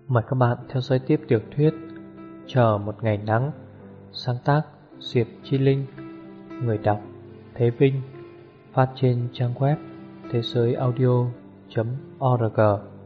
Mời các bạn theo dõi tiếp tiểu thuyết Chờ một ngày nắng, sáng tác Diệp Chi Linh, người đọc Thế Vinh, phát trên trang web thế giới audio.org.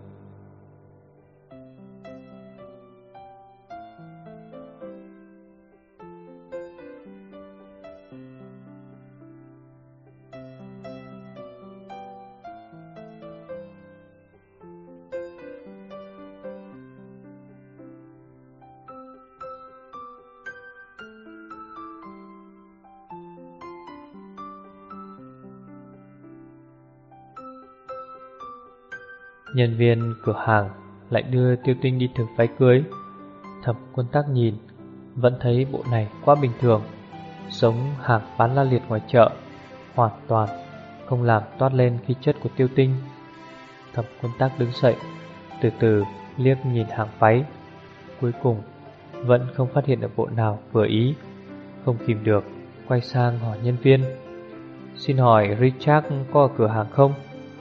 Nhân viên cửa hàng lại đưa Tiêu Tinh đi thử váy cưới. Thẩm Quân Tắc nhìn, vẫn thấy bộ này quá bình thường, giống hàng bán la liệt ngoài chợ, hoàn toàn không làm toát lên khí chất của Tiêu Tinh. Thẩm Quân Tắc đứng dậy, từ từ liếc nhìn hàng váy, cuối cùng vẫn không phát hiện được bộ nào vừa ý, không kìm được quay sang hỏi nhân viên: "Xin hỏi Richard có ở cửa hàng không?"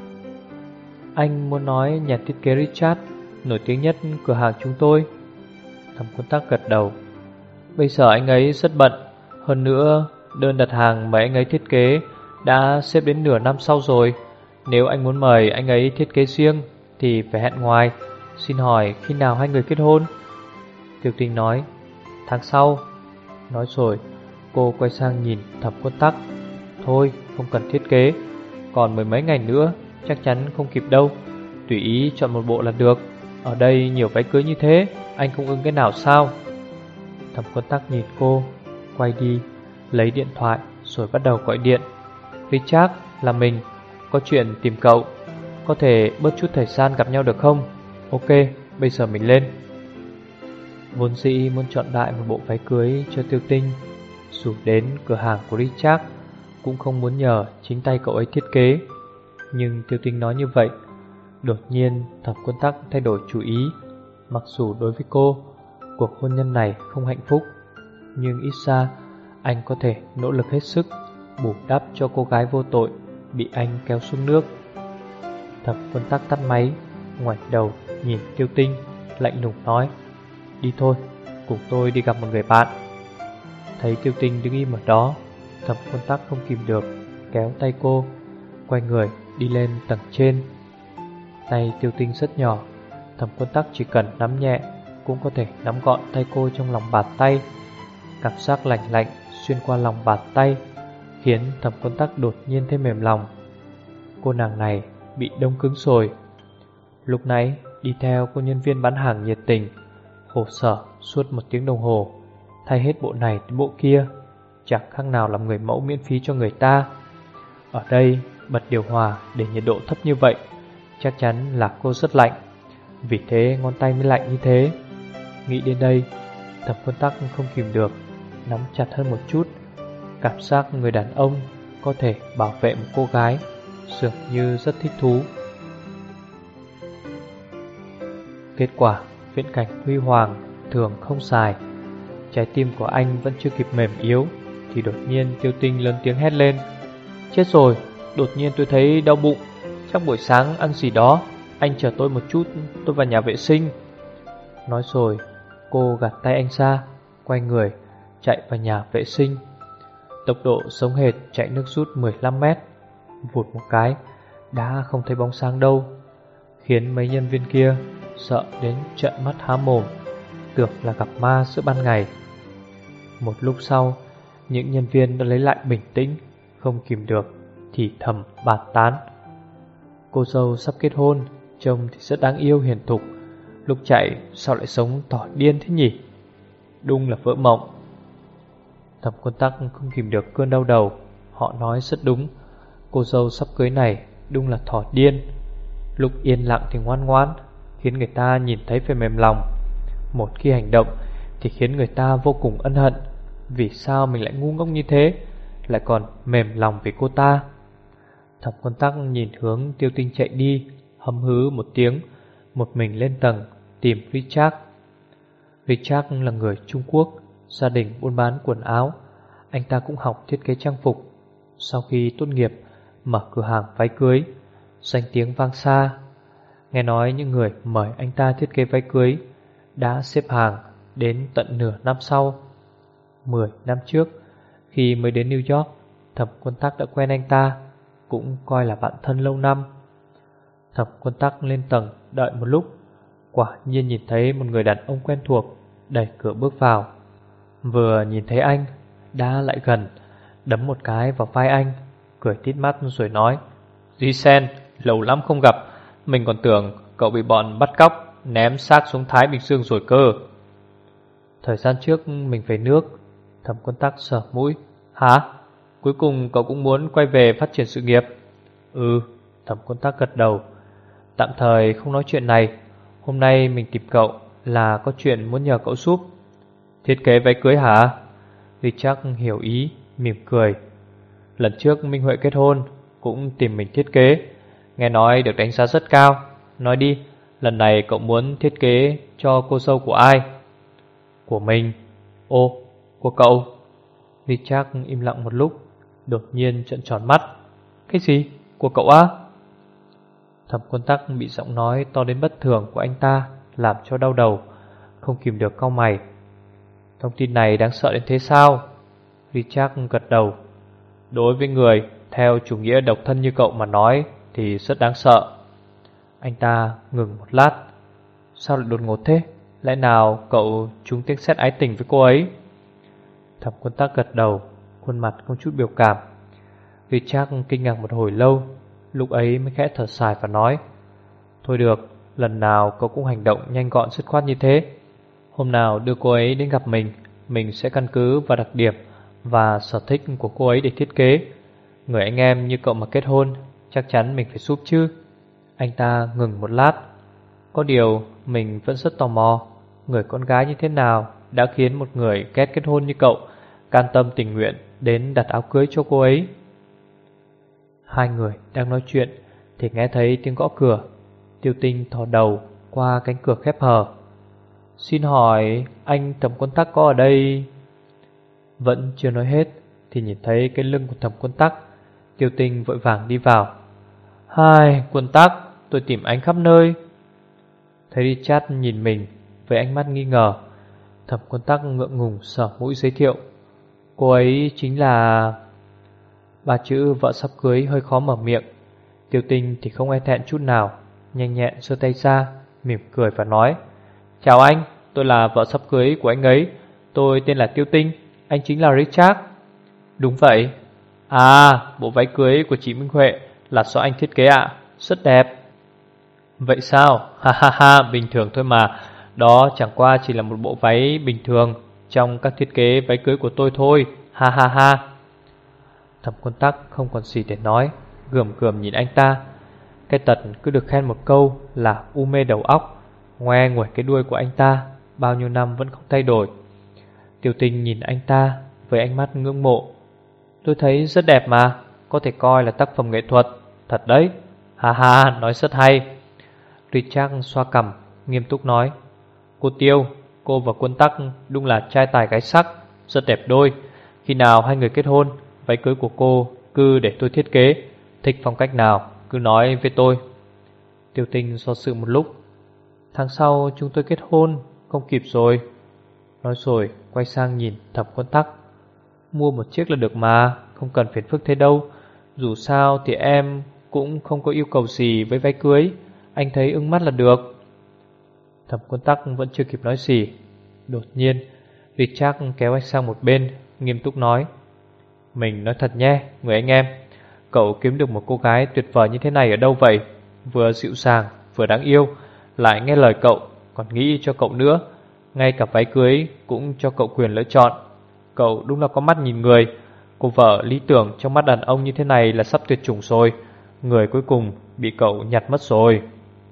"Anh muốn nói nhà thiết kế Richard, nổi tiếng nhất cửa hàng chúng tôi." Thẩm Quân Tắc gật đầu. "Bây giờ anh ấy rất bận, hơn nữa đơn đặt hàng mấy anh ấy thiết kế đã xếp đến nửa năm sau rồi. Nếu anh muốn mời anh ấy thiết kế riêng thì phải hẹn ngoài. Xin hỏi khi nào hai người kết hôn?" Tiêu Tinh nói: "Tháng sau." Nói rồi cô quay sang nhìn Thẩm Quân Tắc: "Thôi không cần thiết kế, còn mười mấy ngày nữa chắc chắn không kịp đâu. Tùy ý chọn một bộ là được. Ở đây nhiều váy cưới như thế, anh không ưng cái nào sao?" Thẩm Quân Tắc nhìn cô, quay đi, lấy điện thoại rồi bắt đầu gọi điện. "Richard, là mình, có chuyện tìm cậu. Có thể bớt chút thời gian gặp nhau được không?" "Ok, bây giờ mình lên." Vốn dĩ muốn chọn đại một bộ váy cưới cho Tiêu Tinh, dù đến cửa hàng của Richard cũng không muốn nhờ chính tay cậu ấy thiết kế. Nhưng Tiêu Tinh nói như vậy, đột nhiên Thẩm Quân Tắc thay đổi chủ ý. Mặc dù đối với cô, cuộc hôn nhân này không hạnh phúc, nhưng ít ra anh có thể nỗ lực hết sức bù đắp cho cô gái vô tội bị anh kéo xuống nước. Thẩm Quân Tắc tắt máy, ngoảnh đầu nhìn Tiêu Tinh, lạnh lùng nói: "Đi thôi, cùng tôi đi gặp một người bạn." Thấy Tiêu Tinh đứng im ở đó, Thẩm Quân Tắc không kìm được kéo tay cô, quay người đi lên tầng trên. Tay Tiêu Tinh rất nhỏ, Thẩm Quân Tắc chỉ cần nắm nhẹ cũng có thể nắm gọn tay cô trong lòng bàn tay. Cảm giác lạnh lạnh xuyên qua lòng bàn tay khiến Thẩm Quân Tắc đột nhiên thấy mềm lòng. Cô nàng này bị đông cứng rồi. Lúc nãy đi theo cô nhân viên bán hàng nhiệt tình, khổ sở suốt 1 tiếng đồng hồ, thay hết bộ này đến bộ kia, chẳng khác nào làm người mẫu miễn phí cho người ta. Ở đây bật điều hòa để nhiệt độ thấp như vậy, chắc chắn là cô rất lạnh, vì thế ngón tay mới lạnh như thế. Nghĩ đến đây, Thẩm Quân Tắc không kìm được nắm chặt hơn một chút. Cảm giác người đàn ông có thể bảo vệ một cô gái dường như rất thích thú. Kết quả viễn cảnh huy hoàng thường không dài. Trái tim của anh vẫn chưa kịp mềm yếu thì đột nhiên Tiêu Tinh lớn tiếng hét lên: "Chết rồi, đột nhiên tôi thấy đau bụng. Chắc buổi sáng ăn gì đó. Anh chờ tôi một chút, tôi vào nhà vệ sinh." Nói rồi cô gạt tay anh ra, quay người chạy vào nhà vệ sinh. Tốc độ giống hệt chạy nước rút 15 mét. Vụt một cái đã không thấy bóng sáng đâu, khiến mấy nhân viên kia sợ đến trợn mắt há mồm, tưởng là gặp ma giữa ban ngày. Một lúc sau, những nhân viên đã lấy lại bình tĩnh, không kìm được thì thầm bàn tán: "Cô dâu sắp kết hôn, trông thì rất đáng yêu hiền thục, lúc chạy sao lại sống tỏ điên thế nhỉ? Đúng là vỡ mộng." Thẩm Quân Tắc không kìm được cơn đau đầu. Họ nói rất đúng, cô dâu sắp cưới này đúng là thỏ điên. Lúc yên lặng thì ngoan ngoãn, khiến người ta nhìn thấy phải mềm lòng. Một khi hành động thì khiến người ta vô cùng ân hận. Vì sao mình lại ngu ngốc như thế, lại còn mềm lòng vì cô ta? Thẩm Quân Tắc nhìn hướng Tiêu Tinh chạy đi, hấm hứ một tiếng, một mình lên tầng tìm Richard. Richard là người Trung Quốc, gia đình buôn bán quần áo. Anh ta cũng học thiết kế trang phục. Sau khi tốt nghiệp mở cửa hàng váy cưới, danh tiếng vang xa. Nghe nói những người mời anh ta thiết kế váy cưới đã xếp hàng đến tận nửa năm sau. 10 năm trước, khi mới đến New York, Thẩm Quân Tắc đã quen anh ta, cũng coi là bạn thân lâu năm. Thẩm Quân Tắc lên tầng đợi một lúc, quả nhiên nhìn thấy một người đàn ông quen thuộc đẩy cửa bước vào. Vừa nhìn thấy anh, đã lại gần, đấm một cái vào vai anh, cười tít mắt rồi nói: Ji-sen, lâu lắm không gặp, mình còn tưởng cậu bị bọn bắt cóc ném xác xuống Thái Bình Dương rồi cơ. Thời gian trước mình về nước. Thẩm Quân Tắc sờ mũi. Hả? Cuối cùng cậu cũng muốn quay về phát triển sự nghiệp? Ừ. Thẩm Quân Tắc gật đầu. Tạm thời không nói chuyện này. Hôm nay mình tìm cậu là có chuyện muốn nhờ cậu giúp. Thiết kế váy cưới hả? Richard hiểu ý, mỉm cười. Lần trước Minh Huệ kết hôn cũng tìm mình thiết kế, nghe nói được đánh giá rất cao. Nói đi, lần này cậu muốn thiết kế cho cô dâu của ai? Của mình. Ô, của cậu? Richard im lặng một lúc, đột nhiên trợn tròn mắt. Cái gì? Của cậu á? Thẩm Quân Tắc bị giọng nói to đến bất thường của anh ta làm cho đau đầu, không kìm được cau mày. Thông tin này đáng sợ đến thế sao? Richard gật đầu. Đối với người theo chủ nghĩa độc thân như cậu mà nói thì rất đáng sợ. Anh ta ngừng một lát. Sao lại đột ngột thế? Lẽ nào cậu trúng tiếng sét ái tình với cô ấy? Thẩm Quân Tắc gật đầu, khuôn mặt không chút biểu cảm. Richard kinh ngạc một hồi lâu, lúc ấy mới khẽ thở dài và nói: Thôi được, lần nào cậu cũng hành động nhanh gọn dứt khoát như thế. Hôm nào đưa cô ấy đến gặp mình sẽ căn cứ vào đặc điểm và sở thích của cô ấy để thiết kế. Người anh em như cậu mà kết hôn, chắc chắn mình phải giúp chứ. Anh ta ngừng một lát. Có điều mình vẫn rất tò mò, người con gái như thế nào đã khiến một người ghét kết hôn như cậu can tâm tình nguyện đến đặt áo cưới cho cô ấy. Hai người đang nói chuyện thì nghe thấy tiếng gõ cửa. Tiêu Tinh thò đầu qua cánh cửa khép hờ. Xin hỏi anh Thẩm Quân Tắc có ở đây? Vẫn chưa nói hết thì nhìn thấy cái lưng của Thẩm Quân Tắc. Tiêu Tinh vội vàng đi vào. Hai, Quân Tắc, tôi tìm anh khắp nơi. Thấy Richard nhìn mình với ánh mắt nghi ngờ, Thẩm Quân Tắc ngượng ngùng sờ mũi giới thiệu. Cô ấy chính là... Ba chữ vợ sắp cưới hơi khó mở miệng. Tiêu Tinh thì không e thẹn chút nào, nhanh nhẹn giơ tay ra, mỉm cười và nói: Chào anh, tôi là vợ sắp cưới của anh ấy. Tôi tên là Tiêu Tinh, anh chính là Richard. Đúng vậy. À, bộ váy cưới của chị Minh Huệ là do anh thiết kế ạ, rất đẹp. Vậy sao? Ha ha ha, bình thường thôi mà. Đó chẳng qua chỉ là một bộ váy bình thường trong các thiết kế váy cưới của tôi thôi. Ha ha ha. Thẩm Quân Tắc không còn gì để nói, gườm gườm nhìn anh ta. Cái tật cứ được khen một câu là u mê đầu óc, ngoe nguẩy cái đuôi của anh ta bao nhiêu năm vẫn không thay đổi. Tiêu Tinh nhìn anh ta với ánh mắt ngưỡng mộ. Tôi thấy rất đẹp mà, có thể coi là tác phẩm nghệ thuật. Thật đấy. Ha ha, nói rất hay. Richard xoa cằm, nghiêm túc nói: Cô Tiêu, cô và Quân Tắc đúng là trai tài gái sắc, rất đẹp đôi. Khi nào hai người kết hôn, váy cưới của cô cứ để tôi thiết kế. Thích phong cách nào cứ nói với tôi. Tiêu Tinh do dự một lúc. Tháng sau chúng tôi kết hôn, không kịp rồi. Nói rồi quay sang nhìn Thẩm Quân Tắc. Mua một chiếc là được mà, không cần phiền phức thế đâu. Dù sao thì em cũng không có yêu cầu gì với váy cưới, anh thấy ưng mắt là được. Thẩm Quân Tắc vẫn chưa kịp nói gì, đột nhiên Richard kéo anh sang một bên, nghiêm túc nói: Mình nói thật nhé, người anh em, cậu kiếm được một cô gái tuyệt vời như thế này ở đâu vậy? Vừa dịu dàng, vừa đáng yêu, lại nghe lời cậu, còn nghĩ cho cậu nữa. Ngay cả váy cưới cũng cho cậu quyền lựa chọn. Cậu đúng là có mắt nhìn người. Cô vợ lý tưởng trong mắt đàn ông như thế này là sắp tuyệt chủng rồi. Người cuối cùng bị cậu nhặt mất rồi.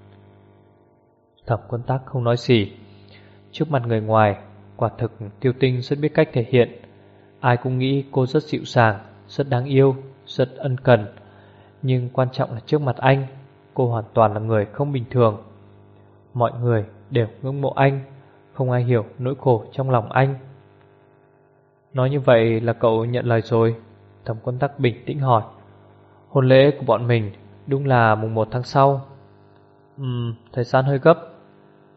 Thẩm Quân Tắc không nói gì. Trước mặt người ngoài, quả thực Tiêu Tinh rất biết cách thể hiện. Ai cũng nghĩ cô rất dịu dàng, rất đáng yêu, rất ân cần. Nhưng quan trọng là trước mặt anh, cô hoàn toàn là người không bình thường. Mọi người đều ngưỡng mộ anh, không ai hiểu nỗi khổ trong lòng anh. Nói như vậy là cậu nhận lời rồi? Thẩm Quân Tắc bình tĩnh hỏi. Hôn lễ của bọn mình đúng là mùng 1 tháng sau. Thời gian hơi gấp.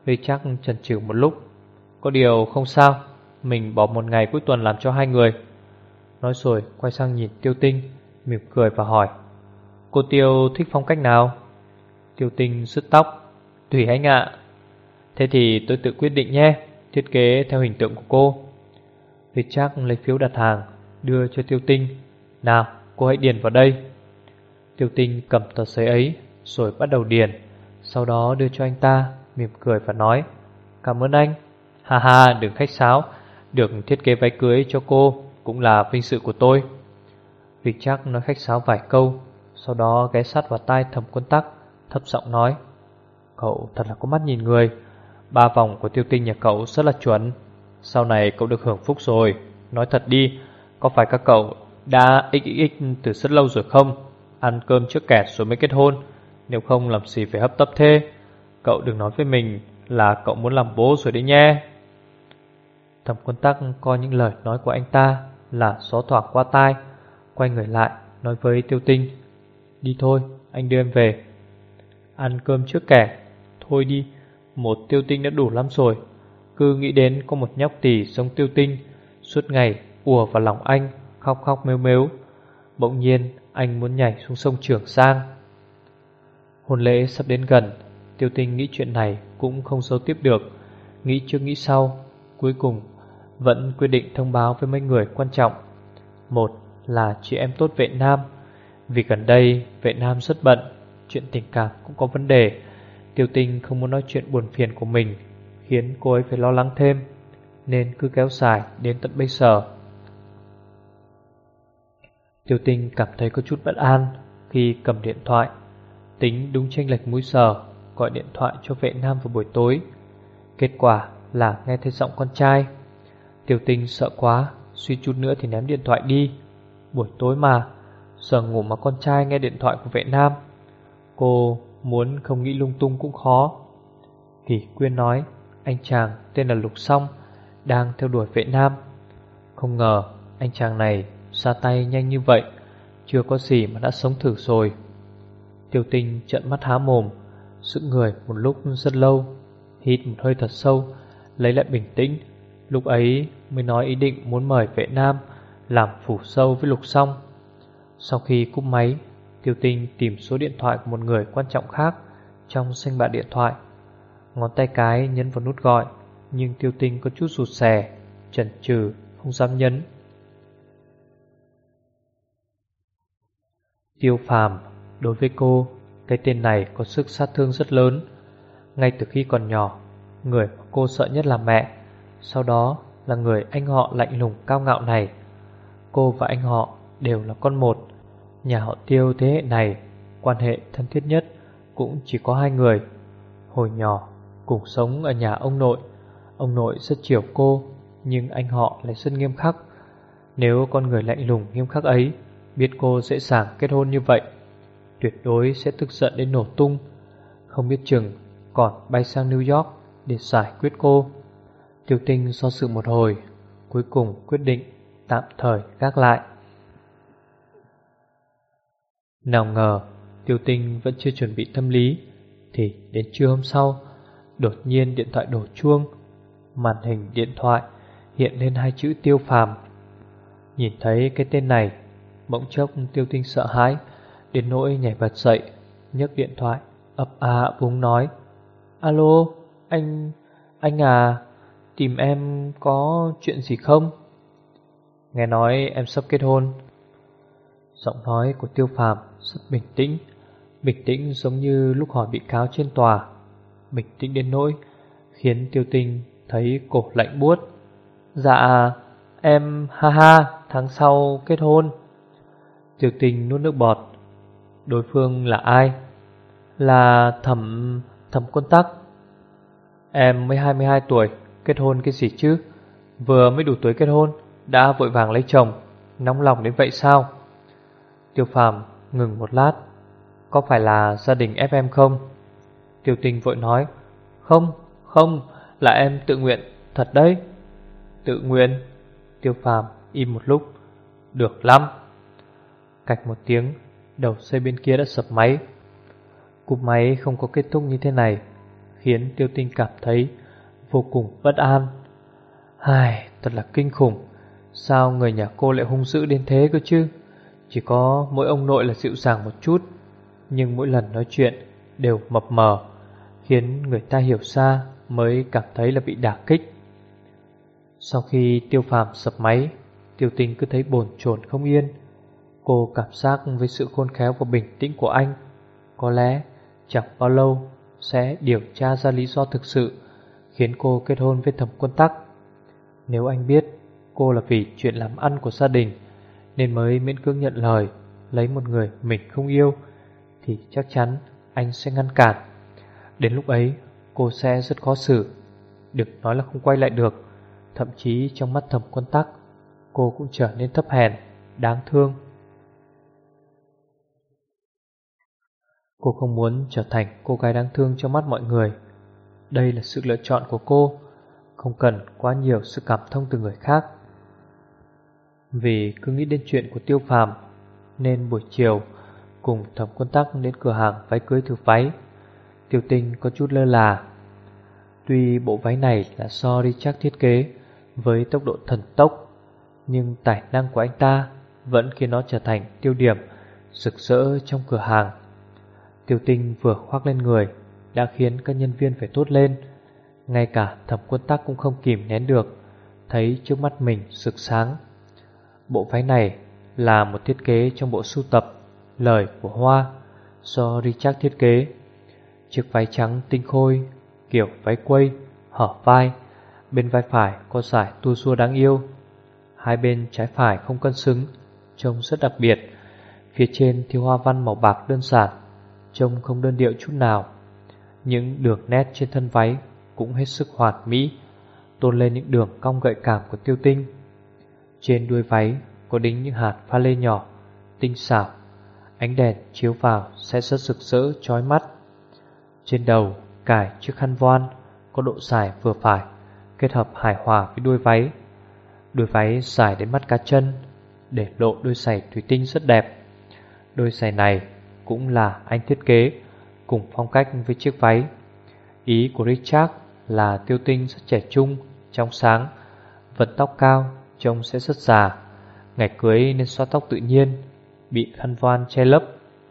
Richard chần chừ một lúc. Có điều không sao, mình bỏ một ngày cuối tuần làm cho 2 người. Nói rồi quay sang nhìn Tiêu Tinh, mỉm cười và hỏi: Cô Tiêu thích phong cách nào? Tiêu Tinh sứt tóc: Tùy anh ạ. Thế thì tôi tự quyết định nhé, thiết kế theo hình tượng của cô. Richard lấy phiếu đặt hàng, đưa cho Tiêu Tinh. Nào, cô hãy điền vào đây. Tiêu Tinh cầm tờ giấy ấy, rồi bắt đầu điền. Sau đó đưa cho anh ta, mỉm cười và nói: Cảm ơn anh. Ha ha, đừng khách sáo. Được thiết kế váy cưới cho cô cũng là vinh dự của tôi. Richard nói khách sáo vài câu, sau đó ghé sát vào tai Thẩm Quân Tắc, thấp giọng nói: Cậu thật là có mắt nhìn người. 3 vòng của Tiêu Tinh nhà cậu rất là chuẩn. Sau này cậu được hưởng phúc rồi. Nói thật đi, có phải các cậu đã XXX từ rất lâu rồi không? Ăn cơm trước kẹt rồi mới kết hôn. Nếu không làm gì phải hấp tấp thế. Cậu đừng nói với mình là cậu muốn làm bố rồi đấy nhé. Thẩm Quân Tắc coi những lời nói của anh ta là gió thoảng qua tai, quay người lại nói với Tiêu Tinh: Đi thôi, anh đưa em về. Ăn cơm trước kẻ? Thôi đi, một Tiêu Tinh đã đủ lắm rồi. Cứ nghĩ đến có một nhóc tỳ giống Tiêu Tinh suốt ngày ùa vào lòng anh, khóc khóc mếu mếu. Bỗng nhiên anh muốn nhảy xuống sông Trường Giang. Hôn lễ sắp đến gần, Tiêu Tinh nghĩ chuyện này cũng không giấu tiếp được. Nghĩ trước nghĩ sau, cuối cùng vẫn quyết định thông báo với mấy người quan trọng. Một là chị em tốt vệ Nam, vì gần đây vệ Nam rất bận, chuyện tình cảm cũng có vấn đề. Tiêu Tinh không muốn nói chuyện buồn phiền của mình, khiến cô ấy phải lo lắng thêm, nên cứ kéo dài đến tận bây giờ. Tiêu Tinh cảm thấy có chút bất an khi cầm điện thoại, tính đúng chênh lệch múi giờ, gọi điện thoại cho vệ Nam vào buổi tối. Kết quả là nghe thấy giọng con trai. Tiêu Tinh sợ quá, suy chút nữa thì ném điện thoại đi. Buổi tối mà, giờ ngủ mà con trai nghe điện thoại của vệ Nam. Cô muốn không nghĩ lung tung cũng khó. Kỳ Quyên nói anh chàng tên là Lục Song đang theo đuổi vệ Nam. Không ngờ anh chàng này ra tay nhanh như vậy, chưa có gì mà đã sống thử rồi. Tiêu Tinh trợn mắt há mồm, sững người một lúc rất lâu, hít một hơi thật sâu, lấy lại bình tĩnh. Lúc ấy mới nói ý định muốn mời vệ Nam làm phủ sâu với Lục Song. Sau khi cúp máy, Tiêu Tinh tìm số điện thoại của một người quan trọng khác trong danh bạ điện thoại. Ngón tay cái nhấn vào nút gọi, nhưng Tiêu Tinh có chút rụt rè, chần chừ không dám nhấn. Tiêu Phàm, đối với cô, cái tên này có sức sát thương rất lớn. Ngay từ khi còn nhỏ, người mà cô sợ nhất là mẹ, sau đó là người anh họ lạnh lùng cao ngạo này. Cô và anh họ đều là con một. Nhà họ Tiêu thế hệ này, quan hệ thân thiết nhất cũng chỉ có 2 người. Hồi nhỏ cùng sống ở nhà ông nội. Ông nội rất chiều cô, nhưng anh họ lại rất nghiêm khắc. Nếu con người lạnh lùng nghiêm khắc ấy biết cô dễ dàng kết hôn như vậy, tuyệt đối sẽ tức giận đến nổ tung, không biết chừng còn bay sang New York để giải quyết cô. Tiêu Tinh do dự một hồi, cuối cùng quyết định tạm thời gác lại. Nào ngờ Tiêu Tinh vẫn chưa chuẩn bị tâm lý, thì đến trưa hôm sau, đột nhiên điện thoại đổ chuông. Màn hình điện thoại hiện lên 2 chữ Tiêu Phàm. Nhìn thấy cái tên này, bỗng chốc Tiêu Tinh sợ hãi đến nỗi nhảy bật dậy, nhấc điện thoại ấp a ấp úng nói: Alo, anh à, tìm em có chuyện gì không? Nghe nói em sắp kết hôn. Giọng nói của Tiêu Phàm rất bình tĩnh giống như lúc hỏi bị cáo trên tòa, bình tĩnh đến nỗi khiến Tiêu Tinh thấy cổ lạnh buốt. Dạ, em tháng sau kết hôn. Tiêu Tinh nuốt nước bọt. Đối phương là ai? Là Thẩm Quân Tắc. Em mới 22 tuổi, kết hôn cái gì chứ? Vừa mới đủ tuổi kết hôn đã vội vàng lấy chồng, nóng lòng đến vậy sao? Tiêu Phàm ngừng một lát. Có phải là gia đình ép em không? Tiêu Tinh vội nói: Không, là em tự nguyện, thật đấy. Tự nguyện? Tiêu Phàm im một lúc. Được lắm. Cạch một tiếng, đầu dây bên kia đã sập máy. Cúp máy không có kết thúc như thế này, khiến Tiêu Tinh cảm thấy vô cùng bất an. Thật là kinh khủng. Sao người nhà cô lại hung dữ đến thế cơ chứ? Chỉ có mỗi ông nội là dịu dàng một chút, nhưng mỗi lần nói chuyện đều mập mờ, khiến người ta hiểu ra mới cảm thấy là bị đả kích. Sau khi Tiêu Phàm sập máy, Tiêu Tinh cứ thấy bồn chồn không yên. Cô cảm giác với sự khôn khéo và bình tĩnh của anh, có lẽ chẳng bao lâu sẽ điều tra ra lý do thực sự khiến cô kết hôn với Thẩm Quân Tắc. Nếu anh biết cô là vì chuyện làm ăn của gia đình nên mới miễn cưỡng nhận lời lấy một người mình không yêu, thì chắc chắn anh sẽ ngăn cản. Đến lúc ấy cô sẽ rất khó xử. Đừng nói là không quay lại được, thậm chí trong mắt Thẩm Quân Tắc, cô cũng trở nên thấp hèn, đáng thương. Cô không muốn trở thành cô gái đáng thương trong mắt mọi người. Đây là sự lựa chọn của cô, không cần quá nhiều sự cảm thông từ người khác. Vì cứ nghĩ đến chuyện của Tiêu Phàm nên buổi chiều cùng Thẩm Quân Tắc đến cửa hàng váy cưới thử váy. Tiêu Tinh có chút lơ là. Tuy bộ váy này là do Richard thiết kế với tốc độ thần tốc, nhưng tài năng của anh ta vẫn khiến nó trở thành tiêu điểm rực rỡ trong cửa hàng. Tiêu Tinh vừa khoác lên người đã khiến các nhân viên phải thốt lên. Ngay cả Thẩm Quân Tắc cũng không kìm nén được, thấy trước mắt mình rực sáng. Bộ váy này là một thiết kế trong bộ sưu tập Lời của Hoa do Richard thiết kế. Chiếc váy trắng tinh khôi, kiểu váy quây, hở vai. Bên vai phải có dải tua rua đáng yêu, hai bên trái phải không cân xứng, trông rất đặc biệt. Phía trên thì hoa văn màu bạc đơn giản, trông không đơn điệu chút nào. Những đường nét trên thân váy cũng hết sức hoàn mỹ, tôn lên những đường cong gợi cảm của Tiêu Tinh. Trên đuôi váy có đính những hạt pha lê nhỏ, tinh xảo. Ánh đèn chiếu vào sẽ rất rực rỡ chói mắt. Trên đầu cài chiếc khăn voan có độ dài vừa phải, kết hợp hài hòa với đuôi váy. Đuôi váy dài đến mắt cá chân, để lộ đôi giày thủy tinh rất đẹp. Đôi giày này cũng là anh thiết kế, cùng phong cách với chiếc váy. Ý của Richard là Tiêu Tinh rất trẻ trung, trong sáng, vận tóc cao, trông sẽ rất già. Ngày cưới nên xóa tóc tự nhiên, bị khăn voan che lấp,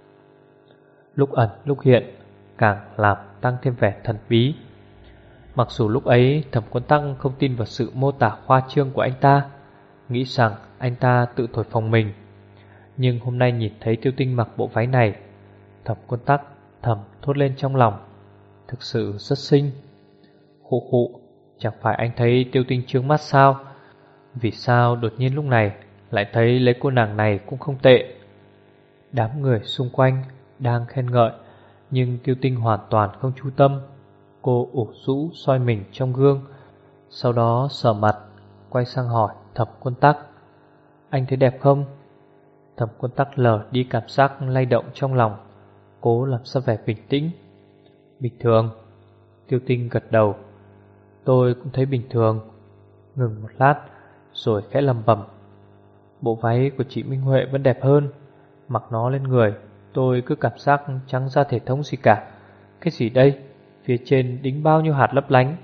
lúc ẩn lúc hiện, càng làm tăng thêm vẻ thần bí. Mặc dù lúc ấy Thẩm Quân Tắc không tin vào sự mô tả khoa trương của anh ta, nghĩ rằng anh ta tự thổi phồng mình, nhưng hôm nay nhìn thấy Tiêu Tinh mặc bộ váy này, Thẩm Quân Tắc thầm thốt lên trong lòng, thực sự rất xinh. Khụ khụ, chẳng phải anh thấy Tiêu Tinh trướng mắt sao? Vì sao đột nhiên lúc này lại thấy lấy cô nàng này cũng không tệ? Đám người xung quanh đang khen ngợi, nhưng Tiêu Tinh hoàn toàn không chú tâm. Cô ủ rũ soi mình trong gương, sau đó sờ mặt, quay sang hỏi Thẩm Quân Tắc: anh thấy đẹp không? Thẩm Quân Tắc lờ đi cảm giác lay động trong lòng, cố làm ra vẻ bình tĩnh. Bình thường. Tiêu Tinh gật đầu. Tôi cũng thấy bình thường. Ngừng một lát rồi khẽ lẩm bẩm: bộ váy của chị Minh Huệ vẫn đẹp hơn. Mặc nó lên người tôi cứ cảm giác chẳng ra thể thống gì cả. Cái gì đây? Phía trên đính bao nhiêu hạt lấp lánh.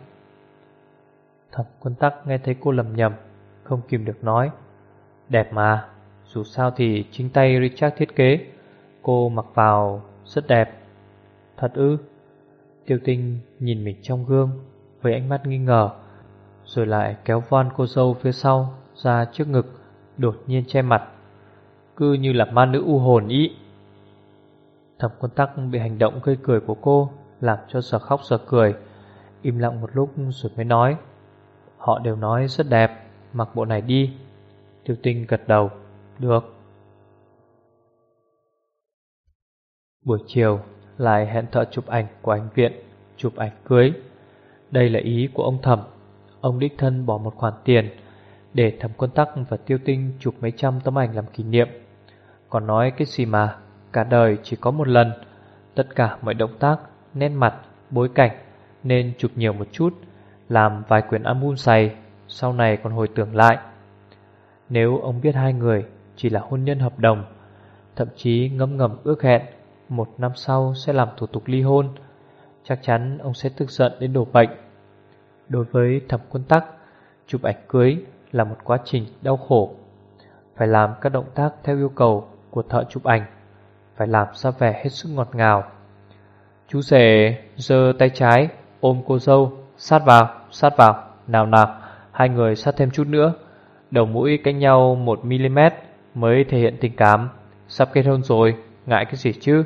Thẩm Quân Tắc nghe thấy cô lầm nhầm, không kìm được nói: đẹp mà, dù sao thì chính tay Richard thiết kế, cô mặc vào rất đẹp. Thật ư? Tiêu Tinh nhìn mình trong gương với ánh mắt nghi ngờ, rồi lại kéo voan cô dâu phía sau ra trước ngực, đột nhiên che mặt, cứ như là ma nữ u hồn ý. Thẩm Quân Tắc bị hành động gây cười của cô làm cho giờ khóc giờ cười, im lặng một lúc rồi mới nói: họ đều nói rất đẹp, mặc bộ này đi. Tiêu Tinh gật đầu: được. Buổi chiều lại hẹn thợ chụp ảnh của ảnh viện chụp ảnh cưới. Đây là ý của ông Thẩm. Ông đích thân bỏ một khoản tiền để Thẩm Quân Tắc và Tiêu Tinh chụp mấy trăm tấm ảnh làm kỷ niệm. Còn nói cái gì mà cả đời chỉ có một lần, tất cả mọi động tác, nét mặt, bối cảnh nên chụp nhiều một chút, làm vài quyển album dày, sau này còn hồi tưởng lại. Nếu ông biết hai người chỉ là hôn nhân hợp đồng, thậm chí ngấm ngầm ước hẹn 1 năm sau sẽ làm thủ tục ly hôn, chắc chắn ông sẽ tức giận đến đổ bệnh. Đối với Thẩm Quân Tắc, chụp ảnh cưới là một quá trình đau khổ. Phải làm các động tác theo yêu cầu của thợ chụp ảnh, phải làm ra vẻ hết sức ngọt ngào. Chú rể giơ tay trái ôm cô dâu, sát vào, nào nào, hai người sát thêm chút nữa, đầu mũi cách nhau 1 mm mới thể hiện tình cảm. Sắp kết hôn rồi, ngại cái gì chứ?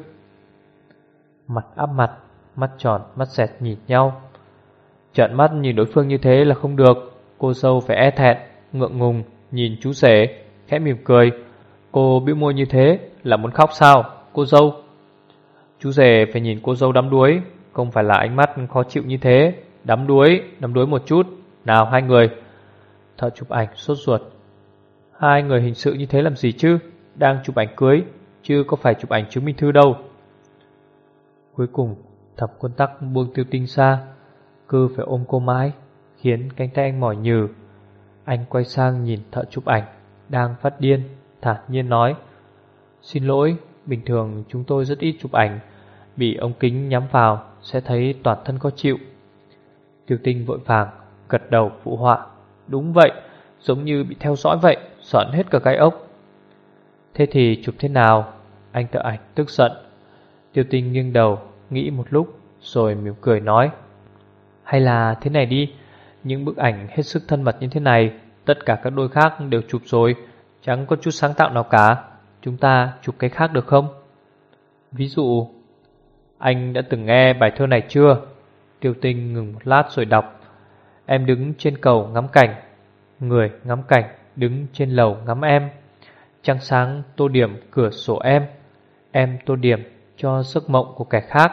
Mặt áp mặt, mắt tròn mắt dẹt nhìn nhau. Trợn mắt nhìn đối phương như thế là không được. Cô dâu phải e thẹn, ngượng ngùng nhìn chú rể, khẽ mỉm cười. Cô bĩu môi như thế là muốn khóc sao, cô dâu? Chú rể phải nhìn cô dâu đắm đuối, không phải là ánh mắt khó chịu như thế. Đắm đuối một chút. Nào hai người. Thợ chụp ảnh sốt ruột. Hai người hình sự như thế làm gì chứ? Đang chụp ảnh cưới, chứ có phải chụp ảnh chứng minh thư đâu. Cuối cùng Thẩm Quân Tắc buông Tiêu Tinh ra, cứ phải ôm cô mãi, khiến cánh tay anh mỏi nhừ. Anh quay sang nhìn thợ chụp ảnh đang phát điên, thản nhiên nói: Xin lỗi, bình thường chúng tôi rất ít chụp ảnh, bị ống kính nhắm vào sẽ thấy toàn thân khó chịu. Tiêu Tinh vội vàng gật đầu phụ họa: Đúng vậy, giống như bị theo dõi vậy, sởn hết cả gai ốc. Thế thì chụp thế nào? Anh thợ ảnh tức giận. Tiêu Tinh nghiêng đầu nghĩ một lúc rồi mỉm cười nói: Hay là thế này đi, những bức ảnh hết sức thân mật như thế này, tất cả các đôi khác đều chụp rồi, chẳng có chút sáng tạo nào cả. Chúng ta chụp cái khác được không? Ví dụ, anh đã từng nghe bài thơ này chưa? Tiêu Tinh ngừng một lát rồi đọc: Em đứng trên cầu ngắm cảnh, người ngắm cảnh đứng trên lầu ngắm em. Trăng sáng tô điểm cửa sổ em tô điểm cho giấc mộng của kẻ khác.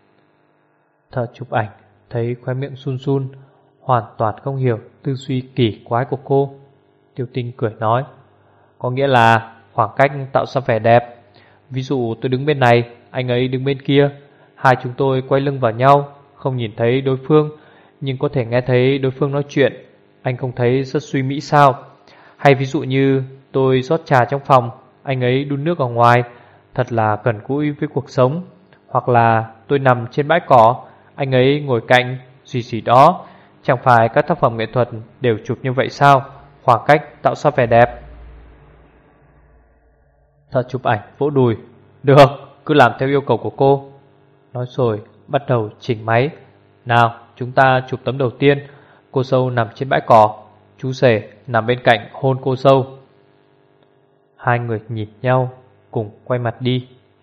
Thợ chụp ảnh thấy khóe miệng run run, hoàn toàn không hiểu tư duy kỳ quái của cô. Tiêu Tinh cười nói: Có nghĩa là khoảng cách tạo ra vẻ đẹp. Ví dụ tôi đứng bên này, anh ấy đứng bên kia, hai chúng tôi quay lưng vào nhau, không nhìn thấy đối phương, nhưng có thể nghe thấy đối phương nói chuyện. Anh không thấy rất suy mỹ sao? Hay ví dụ như tôi rót trà trong phòng, anh ấy đun nước ở ngoài, thật là gần gũi với cuộc sống. Hoặc là tôi nằm trên bãi cỏ, anh ấy ngồi cạnh, gì đó. Chẳng phải các tác phẩm nghệ thuật đều chụp như vậy sao? Khoảng cách tạo ra vẻ đẹp. Thợ chụp ảnh vỗ đùi: Được, cứ làm theo yêu cầu của cô. Nói rồi bắt đầu chỉnh máy. Nào, chúng ta chụp tấm đầu tiên. Cô dâu nằm trên bãi cỏ, chú rể nằm bên cạnh hôn cô dâu. Hai người nhìn nhau, cùng quay mặt đi.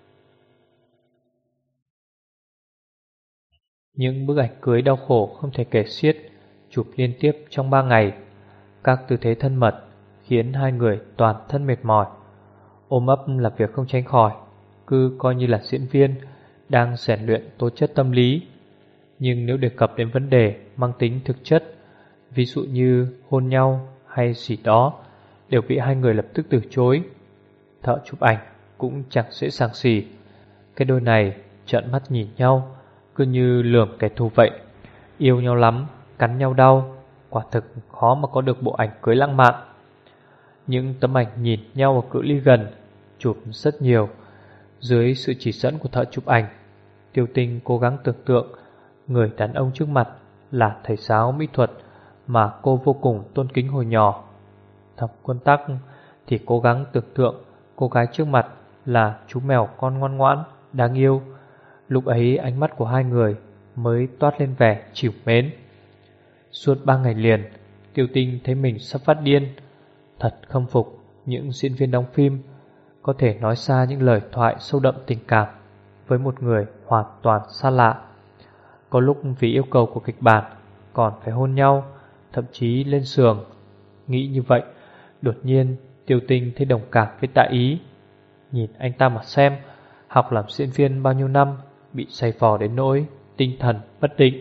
Những bức ảnh cưới đau khổ không thể kể xiết, chụp liên tiếp trong 3 ngày. Các tư thế thân mật khiến hai người toàn thân mệt mỏi. Ôm ấp là việc không tránh khỏi, cứ coi như là diễn viên đang rèn luyện tố chất tâm lý. Nhưng nếu đề cập đến vấn đề mang tính thực chất, ví dụ như hôn nhau hay gì đó, đều bị hai người lập tức từ chối. Thợ chụp ảnh cũng chẳng dễ dàng gì. Cái đôi này trợn mắt nhìn nhau, cứ như lườm kẻ thù vậy. Yêu nhau lắm, cắn nhau đau, quả thực khó mà có được bộ ảnh cưới lãng mạn. Những tấm ảnh nhìn nhau ở cự ly gần, chụp rất nhiều. Dưới sự chỉ dẫn của thợ chụp ảnh, Tiêu Tinh cố gắng tưởng tượng người đàn ông trước mặt là thầy giáo mỹ thuật mà cô vô cùng tôn kính hồi nhỏ. Thẩm Quân Tắc thì cố gắng tưởng tượng cô gái trước mặt là chú mèo con ngoan ngoãn, đáng yêu. Lúc ấy ánh mắt của hai người mới toát lên vẻ trìu mến. Suốt 3 ngày liền, Tiêu Tinh thấy mình sắp phát điên. Thật khâm phục những diễn viên đóng phim có thể nói ra những lời thoại sâu đậm tình cảm với một người hoàn toàn xa lạ. Có lúc vì yêu cầu của kịch bản còn phải hôn nhau, thậm chí lên giường. Nghĩ như vậy, đột nhiên Tiêu Tinh thấy đồng cảm với Tạ Ý. Nhìn anh ta mà xem, học làm diễn viên bao nhiêu năm, bị say vò đến nỗi tinh thần bất định.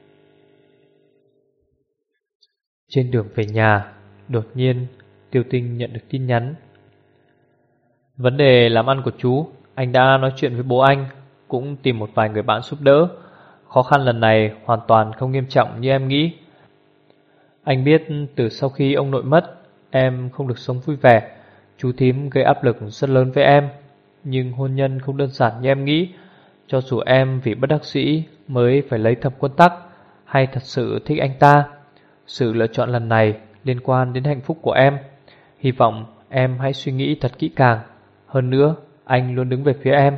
Trên đường về nhà, đột nhiên Tiêu Tinh nhận được tin nhắn: Vấn đề làm ăn của chú, anh đã nói chuyện với bố anh, cũng tìm một vài người bạn giúp đỡ. Khó khăn lần này hoàn toàn không nghiêm trọng như em nghĩ. Anh biết từ sau khi ông nội mất, em không được sống vui vẻ. Chú thím gây áp lực rất lớn với em. Nhưng hôn nhân không đơn giản như em nghĩ. cho dù em vì bất đắc dĩ mới phải lấy Thẩm Quân Tắc, hay thật sự thích anh ta, sự lựa chọn lần này liên quan đến hạnh phúc của em. Hy vọng em hãy suy nghĩ thật kỹ càng. Hơn nữa, anh luôn đứng về phía em.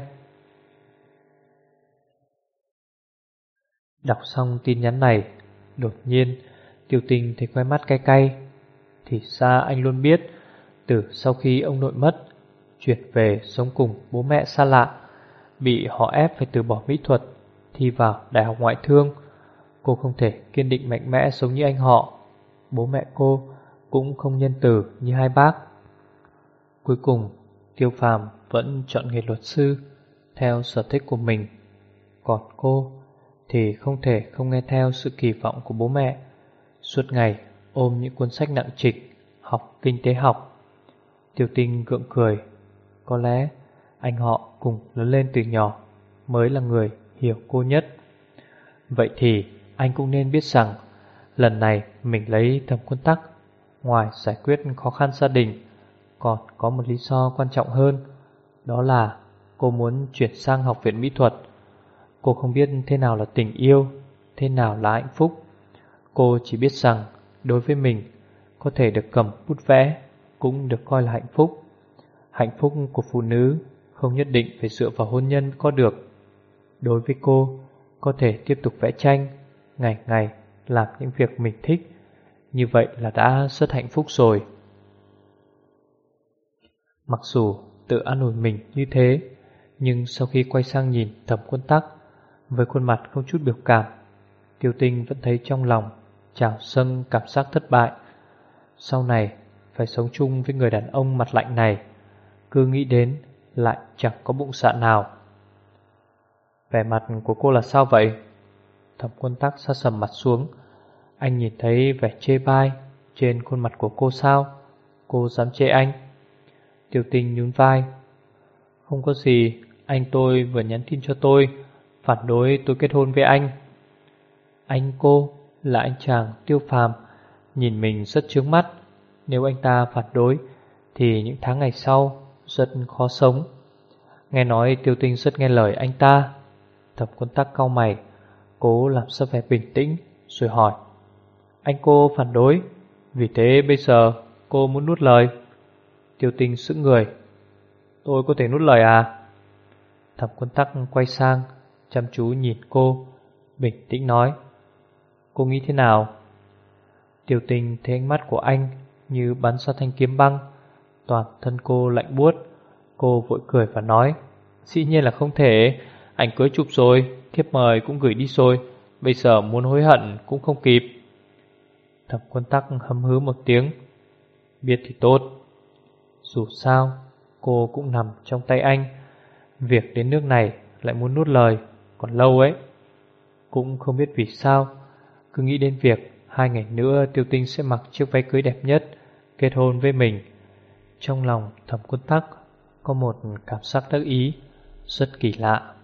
Đọc xong tin nhắn này, đột nhiên Tiêu Tinh thấy khóe mắt cay cay. Thì ra anh luôn biết, từ sau khi ông nội mất, chuyển về sống cùng bố mẹ xa lạ, bị họ ép phải từ bỏ mỹ thuật, thi vào đại học ngoại thương, cô không thể kiên định mạnh mẽ giống như anh họ. Bố mẹ cô cũng không nhân từ như hai bác. Cuối cùng Tiêu Phàm vẫn chọn nghề luật sư theo sở thích của mình. Còn cô thì không thể không nghe theo sự kỳ vọng của bố mẹ, suốt ngày ôm những cuốn sách nặng trịch học kinh tế học. Tiêu Tinh gượng cười. Có lẽ anh họ cùng lớn lên từ nhỏ mới là người hiểu cô nhất. Vậy thì anh cũng nên biết rằng lần này mình lấy Thẩm Quân Tắc, ngoài giải quyết khó khăn gia đình, còn có một lý do quan trọng hơn. Đó là cô muốn chuyển sang học viện mỹ thuật. Cô không biết thế nào là tình yêu, thế nào là hạnh phúc. Cô chỉ biết rằng đối với mình, có thể được cầm bút vẽ cũng được coi là hạnh phúc. Hạnh phúc của phụ nữ không nhất định phải dựa vào hôn nhân có được. Đối với cô, có thể tiếp tục vẽ tranh, ngày ngày làm những việc mình thích, như vậy là đã rất hạnh phúc rồi. Mặc dù tự an ủi mình như thế, nhưng sau khi quay sang nhìn Thẩm Quân Tắc với khuôn mặt không chút biểu cảm, Tiêu Tinh vẫn thấy trong lòng trào dâng cảm giác thất bại. Sau này phải sống chung với người đàn ông mặt lạnh này, cứ nghĩ đến lại chẳng có bụng dạ nào. Vẻ mặt của cô là sao vậy? Thẩm Quân Tắc sa sầm mặt xuống. Anh nhìn thấy vẻ chê bai trên khuôn mặt của cô sao? Cô dám chê anh? Tiêu Tinh nhún vai. Không có gì, anh tôi vừa nhắn tin cho tôi, phản đối tôi kết hôn với anh. Anh cô là anh chàng Tiêu Phàm, nhìn mình rất chướng mắt. Nếu anh ta phản đối thì những tháng ngày sau rất khó sống. Nghe nói Tiêu Tinh rất nghe lời anh ta. Thẩm Quân Tắc cau mày, cố làm ra vẻ bình tĩnh rồi hỏi. Anh cô phản đối, vì thế bây giờ cô muốn nuốt lời? Tiêu Tinh sững người. Tôi có thể nuốt lời à? Thẩm Quân Tắc quay sang, chăm chú nhìn cô, bình tĩnh nói. Cô nghĩ thế nào? Tiêu Tinh thấy ánh mắt của anh như bắn ra thanh kiếm băng, toàn thân cô lạnh buốt. Cô vội cười và nói. Dĩ nhiên là không thể, ảnh cưới chụp rồi, thiếp mời cũng gửi đi rồi, bây giờ muốn hối hận cũng không kịp. Thẩm Quân Tắc hấm hứ một tiếng. Biết thì tốt. Dù sao cô cũng nằm trong tay anh, việc đến nước này lại muốn nuốt lời còn lâu ấy. Cũng không biết vì sao, cứ nghĩ đến việc 2 ngày nữa Tiêu Tinh sẽ mặc chiếc váy cưới đẹp nhất, kết hôn với mình. Trong lòng Thẩm Quân Tắc có một cảm giác đắc ý rất kỳ lạ.